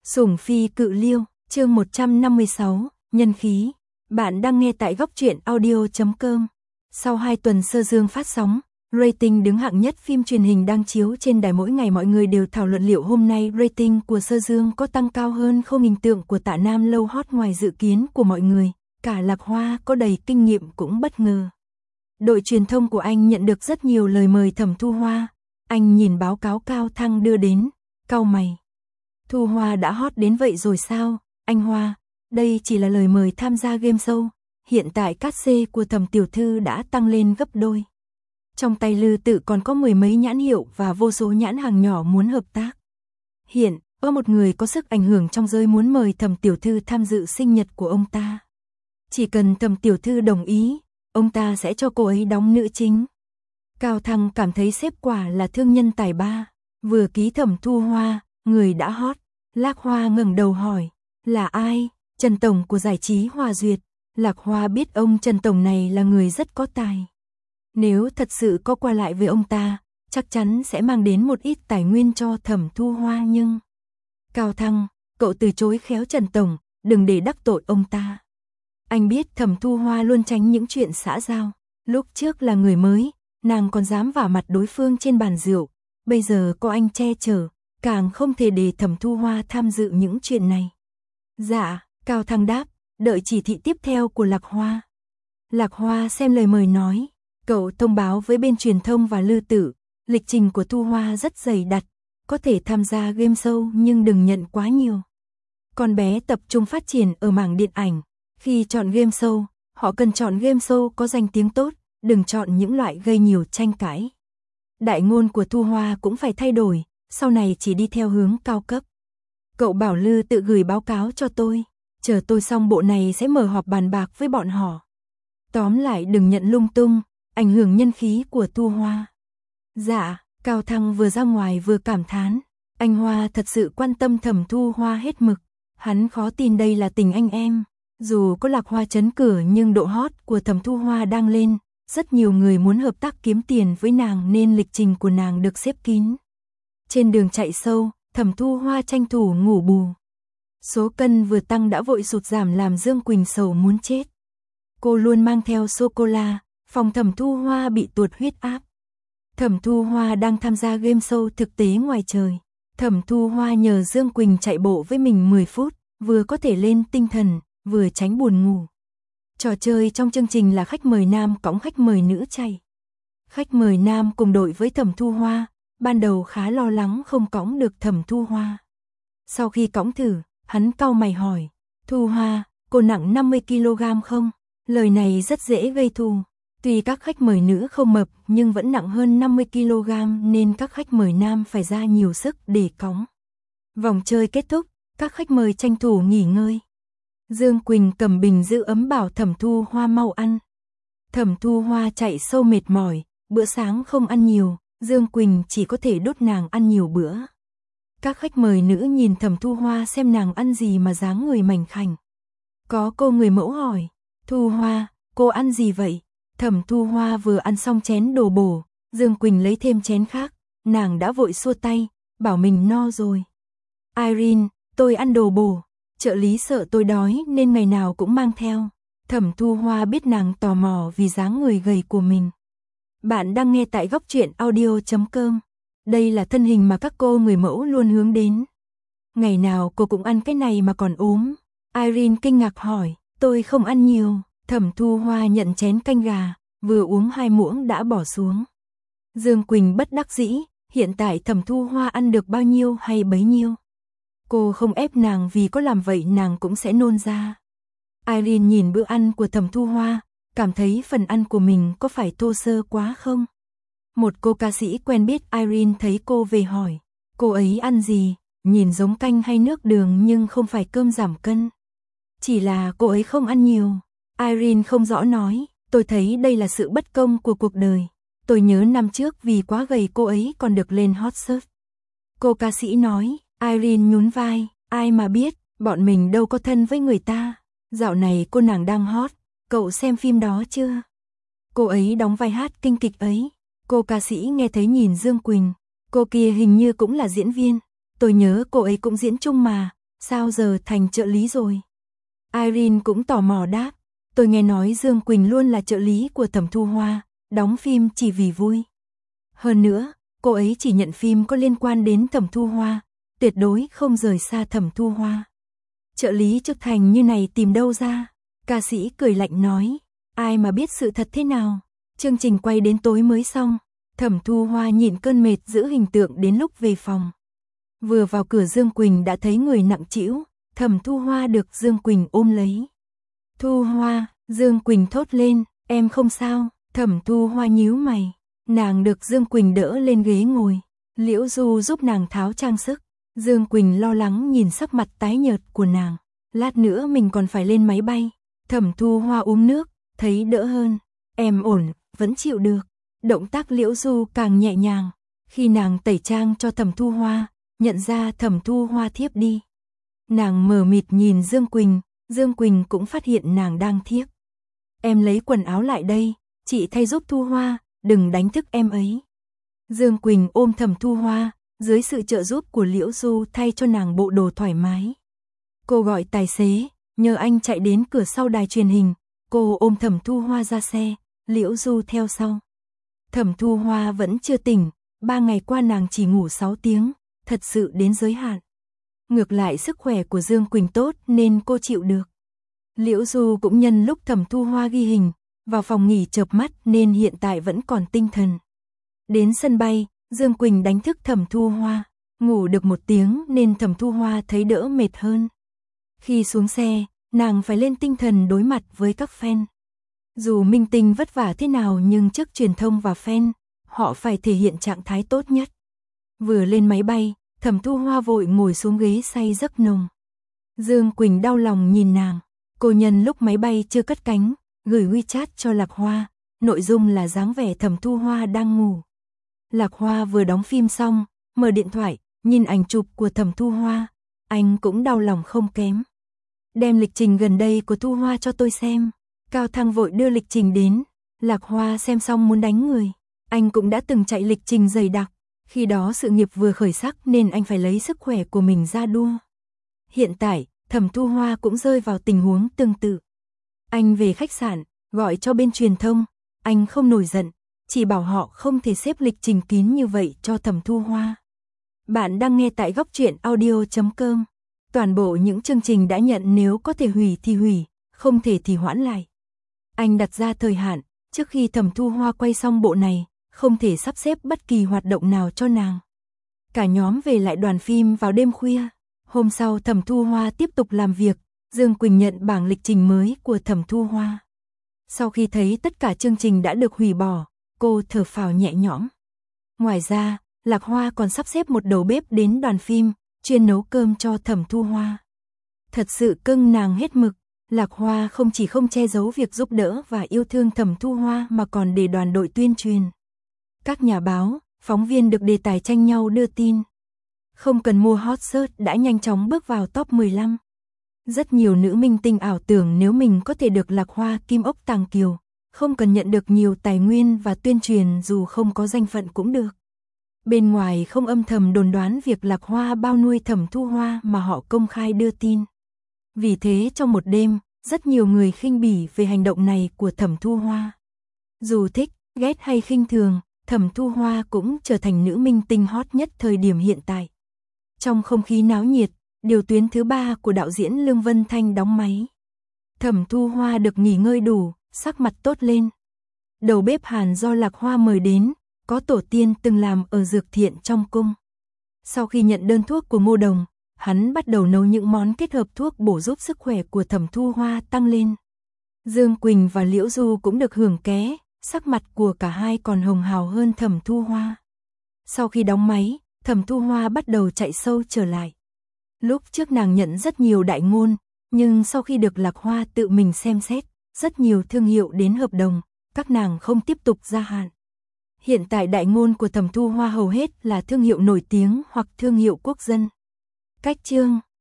Sủng phi cự liêu, chương 156, nhân khí. Bạn đang nghe tại góc truyện audio.com. Sau 2 tuần sơ dương phát sóng, rating đứng hạng nhất phim truyền hình đang chiếu trên đài mỗi ngày, mọi người đều thảo luận liệu hôm nay rating của sơ dương có tăng cao hơn không. Hình tượng của Tạ Nam lâu hot ngoài dự kiến của mọi người, cả Lạc Hoa có đầy kinh nghiệm cũng bất ngờ. Đội truyền thông của anh nhận được rất nhiều lời mời Thẩm Thu Hoa. Anh nhìn báo cáo Cao Thăng đưa đến, cau mày. Thu Hoa đã hot đến vậy rồi sao, anh Hoa? Đây chỉ là lời mời tham gia game show. Hiện tại cát xê của Thẩm tiểu thư đã tăng lên gấp đôi. Trong tay Lư Tự còn có 10 mấy nhãn hiệu và vô số nhãn hàng nhỏ muốn hợp tác. Hiện, có một người có sức ảnh hưởng trong giới muốn mời Thẩm tiểu thư tham dự sinh nhật của ông ta. Chỉ cần Thẩm tiểu thư đồng ý, ông ta sẽ cho cô ấy đóng nữ chính. Cao Thăng cảm thấy sếp quả là thương nhân tài ba, vừa ký Thẩm Thu Hoa, người đã hot. Lạc Hoa ngẩng đầu hỏi, là ai? Trần Tổng của giải trí Hòa Duyệt. Lạc Hoa biết ông Trần Tổng này là người rất có tài. Nếu thật sự có qua lại với ông ta, chắc chắn sẽ mang đến một ít tài nguyên cho Thẩm Thu Hoa, nhưng... Cao Thăng, cậu từ chối khéo Trần Tổng, đừng để đắc tội ông ta. Anh biết Thẩm Thu Hoa luôn tránh những chuyện xã giao. Lúc trước là người mới, nàng còn dám vả mặt đối phương trên bàn rượu. Bây giờ có anh che chở, càng không thể để Thẩm Thu Hoa tham dự những chuyện này. Dạ, Cao Thăng đáp, đợi chỉ thị tiếp theo của Lạc Hoa. Lạc Hoa xem lời mời nói, cậu thông báo với bên truyền thông và Lư Tự, lịch trình của Thu Hoa rất dày đặc, có thể tham gia game show nhưng đừng nhận quá nhiều. Con bé tập trung phát triển ở mảng điện ảnh, khi chọn game show, họ cần chọn game show có danh tiếng tốt, đừng chọn những loại gây nhiều tranh cãi. Đại ngôn của Thu Hoa cũng phải thay đổi, sau này chỉ đi theo hướng cao cấp. Cậu bảo Lư Tự gửi báo cáo cho tôi, chờ tôi xong bộ này sẽ mở họp bàn bạc với bọn họ. Tóm lại đừng nhận lung tung, ảnh hưởng nhân khí của Thu Hoa. Dạ, Cao Thăng vừa ra ngoài vừa cảm thán, anh Hoa thật sự quan tâm Thẩm Thu Hoa hết mực, hắn khó tin đây là tình anh em. Dù có Lạc Hoa trấn cửa nhưng độ hot của Thẩm Thu Hoa đang lên, rất nhiều người muốn hợp tác kiếm tiền với nàng nên lịch trình của nàng được xếp kín. Trên đường chạy sâu, Thẩm Thu Hoa tranh thủ ngủ bù. Số cân vừa tăng đã vội sụt giảm làm Dương Quỳnh sầu muốn chết. Cô luôn mang theo sô-cô-la, phòng Thẩm Thu Hoa bị tuột huyết áp. Thẩm Thu Hoa đang tham gia game show thực tế ngoài trời. Thẩm Thu Hoa nhờ Dương Quỳnh chạy bộ với mình 10 phút, vừa có thể lên tinh thần, vừa tránh buồn ngủ. Trò chơi trong chương trình là khách mời nam cõng khách mời nữ chạy. Khách mời nam cùng đội với Thẩm Thu Hoa, ban đầu khá lo lắng không cõng được Thẩm Thu Hoa. Sau khi cõng thử, hắn cau mày hỏi, Thu Hoa, cô nặng 50 kg không? Lời này rất dễ gây thù. Tuy các khách mời nữ không mập nhưng vẫn nặng hơn 50 kg nên các khách mời nam phải ra nhiều sức để cõng. Vòng chơi kết thúc, các khách mời tranh thủ nghỉ ngơi. Dương Quỳnh cầm bình giữ ấm bảo Thẩm Thu Hoa mau ăn. Thẩm Thu Hoa chạy sâu mệt mỏi, bữa sáng không ăn nhiều, Dương Quỳnh chỉ có thể đốt nàng ăn nhiều bữa. Các khách mời nữ nhìn Thẩm Thu Hoa xem nàng ăn gì mà dáng người mảnh khảnh. Có cô người mẫu hỏi, Thu Hoa, cô ăn gì vậy? Thẩm Thu Hoa vừa ăn xong chén đồ bổ, Dương Quỳnh lấy thêm chén khác, nàng đã vội xua tay, bảo mình no rồi. Irene, tôi ăn đồ bổ, trợ lý sợ tôi đói nên ngày nào cũng mang theo. Thẩm Thu Hoa biết nàng tò mò vì dáng người gầy của mình. Bạn đang nghe tại góc truyện audio.com. Đây là thân hình mà các cô người mẫu luôn hướng đến. Ngày nào cô cũng ăn cái này mà còn ốm. Irene kinh ngạc hỏi, tôi không ăn nhiều. Thẩm Thu Hoa nhận chén canh gà, vừa uống 2 muỗng đã bỏ xuống. Dương Quỳnh bất đắc dĩ, hiện tại Thẩm Thu Hoa ăn được bao nhiêu hay bấy nhiêu. Cô không ép nàng vì có làm vậy nàng cũng sẽ nôn ra. Irene nhìn bữa ăn của Thẩm Thu Hoa, cảm thấy phần ăn của mình có phải thô sơ quá không? Một cô ca sĩ quen biết Irene thấy cô về hỏi, cô ấy ăn gì, nhìn giống canh hay nước đường nhưng không phải cơm giảm cân. Chỉ là cô ấy không ăn nhiều. Irene không rõ nói, tôi thấy đây là sự bất công của cuộc đời. Tôi nhớ năm trước vì quá gầy cô ấy còn được lên hot search. Cô ca sĩ nói, Irene nhún vai, ai mà biết, bọn mình đâu có thân với người ta. Dạo này cô nàng đang hot, cậu xem phim đó chưa? Cô ấy đóng vai hát kinh kịch ấy. Cô ca sĩ nghe thấy nhìn Dương Quỳnh, cô kia hình như cũng là diễn viên. Tôi nhớ cô ấy cũng diễn chung mà, sao giờ thành trợ lý rồi? Irene cũng tò mò đáp, tôi nghe nói Dương Quỳnh luôn là trợ lý của Thẩm Thu Hoa, đóng phim chỉ vì vui. Hơn nữa, cô ấy chỉ nhận phim có liên quan đến Thẩm Thu Hoa, tuyệt đối không rời xa Thẩm Thu Hoa. Trợ lý chức thành như này tìm đâu ra? Ca sĩ cười lạnh nói, ai mà biết sự thật thế nào? Chương trình quay đến tối mới xong, Thẩm Thu Hoa nhịn cơn mệt giữ hình tượng đến lúc về phòng. Vừa vào cửa Dương Quỳnh đã thấy người nặng trĩu, Thẩm Thu Hoa được Dương Quỳnh ôm lấy. Thu Hoa, Dương Quỳnh thốt lên, em không sao. Thẩm Thu Hoa nhíu mày, nàng được Dương Quỳnh đỡ lên ghế ngồi. Liễu Du giúp nàng tháo trang sức. Dương Quỳnh lo lắng nhìn sắc mặt tái nhợt của nàng. Lát nữa mình còn phải lên máy bay. Thẩm Thu Hoa uống nước, thấy đỡ hơn. Em ổn, vẫn chịu được. Động tác Liễu Du càng nhẹ nhàng. Khi nàng tẩy trang cho Thẩm Thu Hoa, nhận ra Thẩm Thu Hoa thiếp đi. Nàng mờ mịt nhìn Dương Quỳnh, Dương Quỳnh cũng phát hiện nàng đang thiếp. Em lấy quần áo lại đây, chị thay giúp Thu Hoa, đừng đánh thức em ấy. Dương Quỳnh ôm Thẩm Thu Hoa, dưới sự trợ giúp của Liễu Du thay cho nàng bộ đồ thoải mái. Cô gọi tài xế, nhờ anh chạy đến cửa sau đài truyền hình, cô ôm Thẩm Thu Hoa ra xe, Liễu Du theo sau. Thẩm Thu Hoa vẫn chưa tỉnh, 3 ngày qua nàng chỉ ngủ 6 tiếng, thật sự đến giới hạn. Ngược lại sức khỏe của Dương Quỳnh tốt nên cô chịu được. Liễu Du cũng nhân lúc Thẩm Thu Hoa ghi hình, vào phòng nghỉ chợp mắt nên hiện tại vẫn còn tinh thần. Đến sân bay, Dương Quỳnh đánh thức Thẩm Thu Hoa, ngủ được 1 tiếng nên Thẩm Thu Hoa thấy đỡ mệt hơn. Khi xuống xe, nàng phải lên tinh thần đối mặt với các fan. Dù minh tinh vất vả thế nào nhưng trước truyền thông và fan, họ phải thể hiện trạng thái tốt nhất. Vừa lên máy bay, Thẩm Thu Hoa vội ngồi xuống ghế say giấc nồng. Dương Quỳnh đau lòng nhìn nàng, cô nhân lúc máy bay chưa cất cánh, gửi WeChat cho Lạc Hoa, nội dung là dáng vẻ Thẩm Thu Hoa đang ngủ. Lạc Hoa vừa đóng phim xong, mở điện thoại, nhìn ảnh chụp của Thẩm Thu Hoa, anh cũng đau lòng không kém. Đem lịch trình gần đây của Thu Hoa cho tôi xem. Cao Thăng vội đưa lịch trình đến, Lạc Hoa xem xong muốn đánh người. Anh cũng đã từng chạy lịch trình dày đặc, khi đó sự nghiệp vừa khởi sắc nên anh phải lấy sức khỏe của mình ra đua. Hiện tại, Thẩm Thu Hoa cũng rơi vào tình huống tương tự. Anh về khách sạn, gọi cho bên truyền thông, anh không nổi giận, chỉ bảo họ không thể xếp lịch trình kín như vậy cho Thẩm Thu Hoa. Bạn đang nghe tại góc truyện audio.com. Toàn bộ những chương trình đã nhận nếu có thể hủy thì hủy, không thể thì hoãn lại. Anh đặt ra thời hạn, trước khi Thẩm Thu Hoa quay xong bộ này, không thể sắp xếp bất kỳ hoạt động nào cho nàng. Cả nhóm về lại đoàn phim vào đêm khuya. Hôm sau Thẩm Thu Hoa tiếp tục làm việc, Dương Quỳnh nhận bảng lịch trình mới của Thẩm Thu Hoa. Sau khi thấy tất cả chương trình đã được hủy bỏ, cô thở phào nhẹ nhõm. Ngoài ra, Lạc Hoa còn sắp xếp một đầu bếp đến đoàn phim, chuyên nấu cơm cho Thẩm Thu Hoa. Thật sự cưng nàng hết mực, Lạc Hoa không chỉ không che giấu việc giúp đỡ và yêu thương Thẩm Thu Hoa mà còn để đoàn đội tuyên truyền. Các nhà báo, phóng viên được đề tài tranh nhau đưa tin. Không cần mua hot search đã nhanh chóng bước vào top 15. Rất nhiều nữ minh tinh ảo tưởng nếu mình có thể được Lạc Hoa Kim Ốc Tàng Kiều, không cần nhận được nhiều tài nguyên và tuyên truyền dù không có danh phận cũng được. Bên ngoài không âm thầm đồn đoán việc Lạc Hoa bao nuôi Thẩm Thu Hoa mà họ công khai đưa tin. Vì thế trong một đêm, rất nhiều người khinh bỉ về hành động này của Thẩm Thu Hoa. Dù thích, ghét hay khinh thường, Thẩm Thu Hoa cũng trở thành nữ minh tinh hot nhất thời điểm hiện tại. Trong không khí náo nhiệt, điều tuyến thứ 3 của đạo diễn Lương Vân Thanh đóng máy. Thẩm Thu Hoa được nghỉ ngơi đủ, sắc mặt tốt lên. Đầu bếp Hàn do Lạc Hoa mời đến, có tổ tiên từng làm ở dược thiện trong cung. Sau khi nhận đơn thuốc của Ngô Đồng, hắn bắt đầu nấu những món kết hợp thuốc bổ giúp sức khỏe của Thẩm Thu Hoa tăng lên. Dương Quỳnh và Liễu Du cũng được hưởng ké, sắc mặt của cả hai còn hồng hào hơn Thẩm Thu Hoa. Sau khi đóng máy, Thẩm Thu Hoa bắt đầu chạy sâu trở lại. Lúc trước nàng nhận rất nhiều đại ngôn, nhưng sau khi được Lạc Hoa tự mình xem xét, rất nhiều thương hiệu đến hợp đồng, các nàng không tiếp tục gia hạn. Hiện tại đại ngôn của Thẩm Thu Hoa hầu hết là thương hiệu nổi tiếng hoặc thương hiệu quốc dân. Cách chương